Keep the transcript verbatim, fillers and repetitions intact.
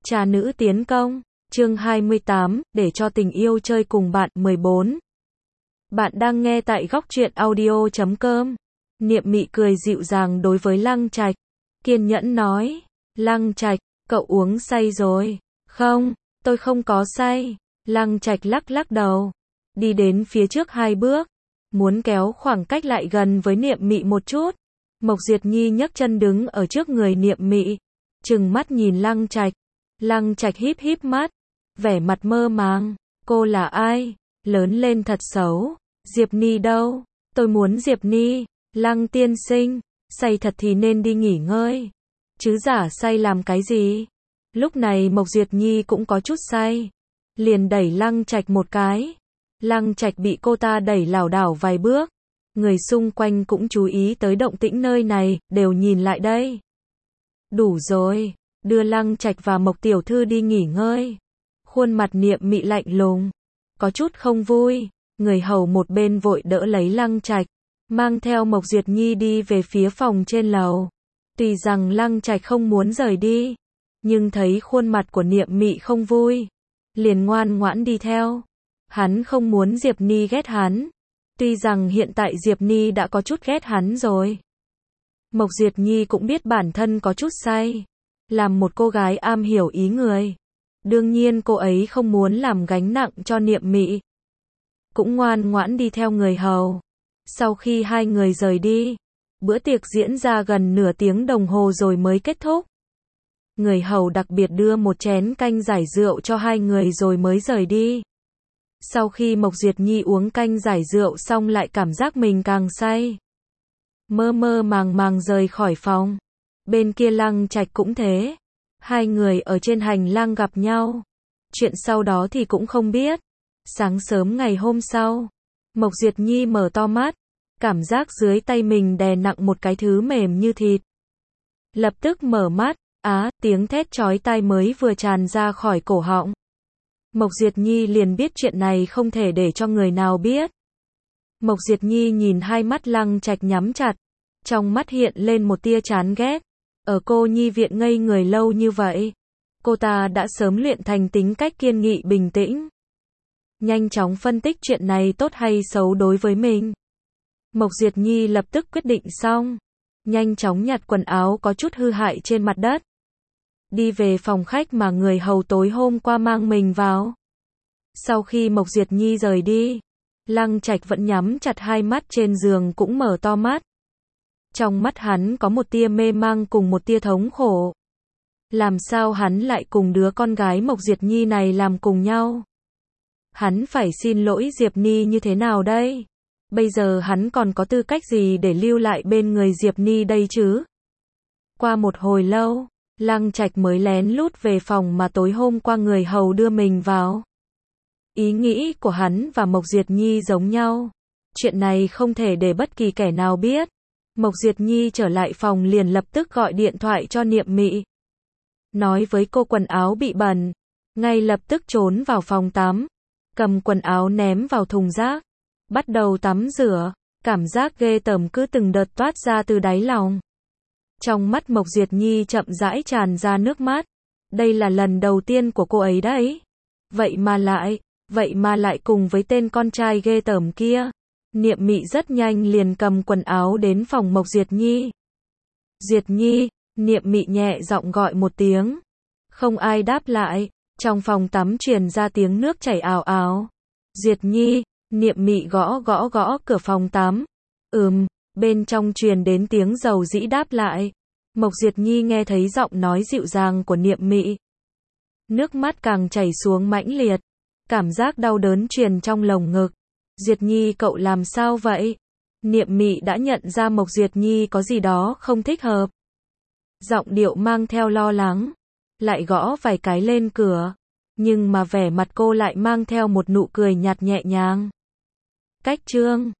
Trà nữ tiến công, chương hai mươi tám, để cho tình yêu chơi cùng bạn mười bốn. Bạn đang nghe tại góc truyện audio chấm com. Niệm Mị cười dịu dàng đối với Lăng Trạch, kiên nhẫn nói, Lăng Trạch, cậu uống say rồi. Không, tôi không có say. Lăng Trạch lắc lắc đầu, đi đến phía trước hai bước, muốn kéo khoảng cách lại gần với Niệm Mị một chút. Mộc Diệt Nhi nhấc chân đứng ở trước người Niệm Mị, trừng mắt nhìn Lăng Trạch. Lăng Trạch híp híp mắt, vẻ mặt mơ màng, cô là ai? Lớn lên thật xấu. Diệp Ni đâu? Tôi muốn Diệp Ni. Lăng tiên sinh, say thật thì nên đi nghỉ ngơi, chứ giả say làm cái gì? Lúc này Mộc Diệt Nhi cũng có chút say, liền đẩy Lăng Trạch một cái. Lăng Trạch bị cô ta đẩy lảo đảo vài bước, người xung quanh cũng chú ý tới động tĩnh nơi này, đều nhìn lại đây. Đủ rồi, đưa Lăng Trạch và Mộc tiểu thư đi nghỉ ngơi. Khuôn mặt Niệm Mị lạnh lùng, có chút không vui. Người hầu một bên vội đỡ lấy Lăng Trạch, mang theo Mộc Diệt Nhi đi về phía phòng trên lầu. Tuy rằng Lăng Trạch không muốn rời đi, nhưng thấy khuôn mặt của Niệm Mị không vui, liền ngoan ngoãn đi theo. Hắn không muốn Diệp Ni ghét hắn, tuy rằng hiện tại Diệp Ni đã có chút ghét hắn rồi. Mộc Diệt Nhi cũng biết bản thân có chút say, làm một cô gái am hiểu ý người, đương nhiên cô ấy không muốn làm gánh nặng cho Niệm Mị, cũng ngoan ngoãn đi theo người hầu. Sau khi hai người rời đi, bữa tiệc diễn ra gần nửa tiếng đồng hồ rồi mới kết thúc. Người hầu đặc biệt đưa một chén canh giải rượu cho hai người rồi mới rời đi. Sau khi Mộc Diệt Nhi uống canh giải rượu xong lại cảm giác mình càng say, mơ mơ màng màng rời khỏi phòng. Bên kia Lăng Trạch cũng thế, hai người ở trên hành lang gặp nhau, chuyện sau đó thì cũng không biết. Sáng sớm ngày hôm sau, Mộc Diệt Nhi mở to mắt, cảm giác dưới tay mình đè nặng một cái thứ mềm như thịt. Lập tức mở mắt, á, tiếng thét chói tai mới vừa tràn ra khỏi cổ họng. Mộc Diệt Nhi liền biết chuyện này không thể để cho người nào biết. Mộc Diệt Nhi nhìn hai mắt Lăng Trạch nhắm chặt, trong mắt hiện lên một tia chán ghét. Ở cô nhi viện ngây người lâu như vậy, cô ta đã sớm luyện thành tính cách kiên nghị bình tĩnh, nhanh chóng phân tích chuyện này tốt hay xấu đối với mình. Mộc Diệt Nhi lập tức quyết định xong, nhanh chóng nhặt quần áo có chút hư hại trên mặt đất, đi về phòng khách mà người hầu tối hôm qua mang mình vào. Sau khi Mộc Diệt Nhi rời đi, Lăng Trạch vẫn nhắm chặt hai mắt trên giường cũng mở to mắt. Trong mắt hắn có một tia mê mang cùng một tia thống khổ. Làm sao hắn lại cùng đứa con gái Mộc Diệt Nhi này làm cùng nhau? Hắn phải xin lỗi Diệp Ni như thế nào đây? Bây giờ hắn còn có tư cách gì để lưu lại bên người Diệp Ni đây chứ? Qua một hồi lâu, Lăng Trạch mới lén lút về phòng mà tối hôm qua người hầu đưa mình vào. Ý nghĩ của hắn và Mộc Diệt Nhi giống nhau. Chuyện này không thể để bất kỳ kẻ nào biết. Mộc Diệt Nhi trở lại phòng liền lập tức gọi điện thoại cho Niệm Mị, nói với cô quần áo bị bẩn, ngay lập tức trốn vào phòng tắm, cầm quần áo ném vào thùng rác, bắt đầu tắm rửa. Cảm giác ghê tởm cứ từng đợt toát ra từ đáy lòng. Trong mắt Mộc Diệt Nhi chậm rãi tràn ra nước mắt. Đây là lần đầu tiên của cô ấy đấy. Vậy mà lại, vậy mà lại cùng với tên con trai ghê tởm kia. Niệm Mị rất nhanh liền cầm quần áo đến phòng Mộc Diệt Nhi. Diệt Nhi, Niệm Mị nhẹ giọng gọi một tiếng. Không ai đáp lại, trong phòng tắm truyền ra tiếng nước chảy ào ào. Diệt Nhi, Niệm Mị gõ gõ gõ cửa phòng tắm. Ừm, bên trong truyền đến tiếng dầu dĩ đáp lại. Mộc Diệt Nhi nghe thấy giọng nói dịu dàng của Niệm Mị, nước mắt càng chảy xuống mãnh liệt, cảm giác đau đớn truyền trong lồng ngực. Diệt Nhi cậu làm sao vậy? Niệm Mị đã nhận ra Mộc Diệt Nhi có gì đó không thích hợp. Giọng điệu mang theo lo lắng, lại gõ vài cái lên cửa, nhưng mà vẻ mặt cô lại mang theo một nụ cười nhạt nhẹ nhàng. Cách chương